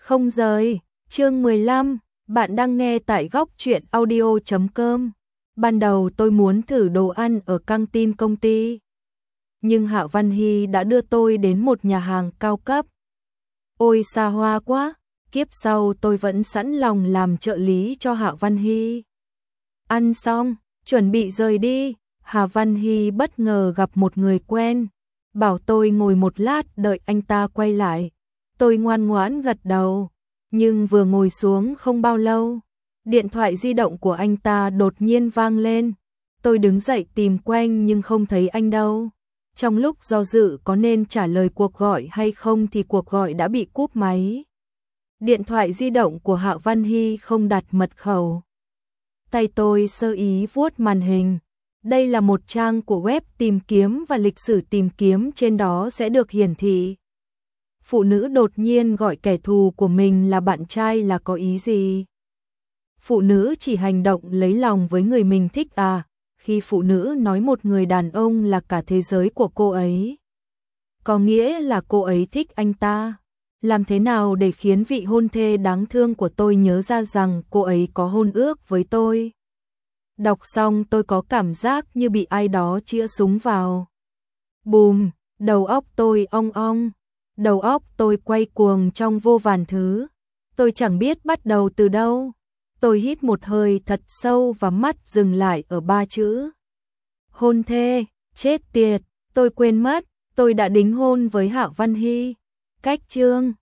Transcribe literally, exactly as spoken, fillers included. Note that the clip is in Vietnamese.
không rời. Chương mười lăm, bạn đang nghe tại góc truyện audio chấm com. Ban đầu tôi muốn thử đồ ăn ở căng tin công ty, nhưng Hạ Văn Hy đã đưa tôi đến một nhà hàng cao cấp. Ôi xa hoa quá, kiếp sau tôi vẫn sẵn lòng làm trợ lý cho Hạ Văn Hy. Ăn xong, chuẩn bị rời đi, Hạ Văn Hy bất ngờ gặp một người quen, bảo tôi ngồi một lát đợi anh ta quay lại. Tôi ngoan ngoãn gật đầu, nhưng vừa ngồi xuống không bao lâu, điện thoại di động của anh ta đột nhiên vang lên. Tôi đứng dậy tìm quanh nhưng không thấy anh đâu. Trong lúc do dự có nên trả lời cuộc gọi hay không thì cuộc gọi đã bị cúp máy. Điện thoại di động của Hạ Văn Hy không đặt mật khẩu. Tay tôi sơ ý vuốt màn hình. Đây là một trang của web tìm kiếm và lịch sử tìm kiếm trên đó sẽ được hiển thị. Phụ nữ đột nhiên gọi kẻ thù của mình là bạn trai là có ý gì? Phụ nữ chỉ hành động lấy lòng với người mình thích à? Khi phụ nữ nói một người đàn ông là cả thế giới của cô ấy, có nghĩa là cô ấy thích anh ta. Làm thế nào để khiến vị hôn thê đáng thương của tôi nhớ ra rằng cô ấy có hôn ước với tôi? Đọc xong tôi có cảm giác như bị ai đó chĩa súng vào. Bùm, đầu óc tôi ong ong. Đầu óc tôi quay cuồng trong vô vàn thứ. Tôi chẳng biết bắt đầu từ đâu. Tôi hít một hơi thật sâu và mắt dừng lại ở ba chữ. Hôn thê, chết tiệt, tôi quên mất, tôi đã đính hôn với Hạ Văn Hy. Cách chương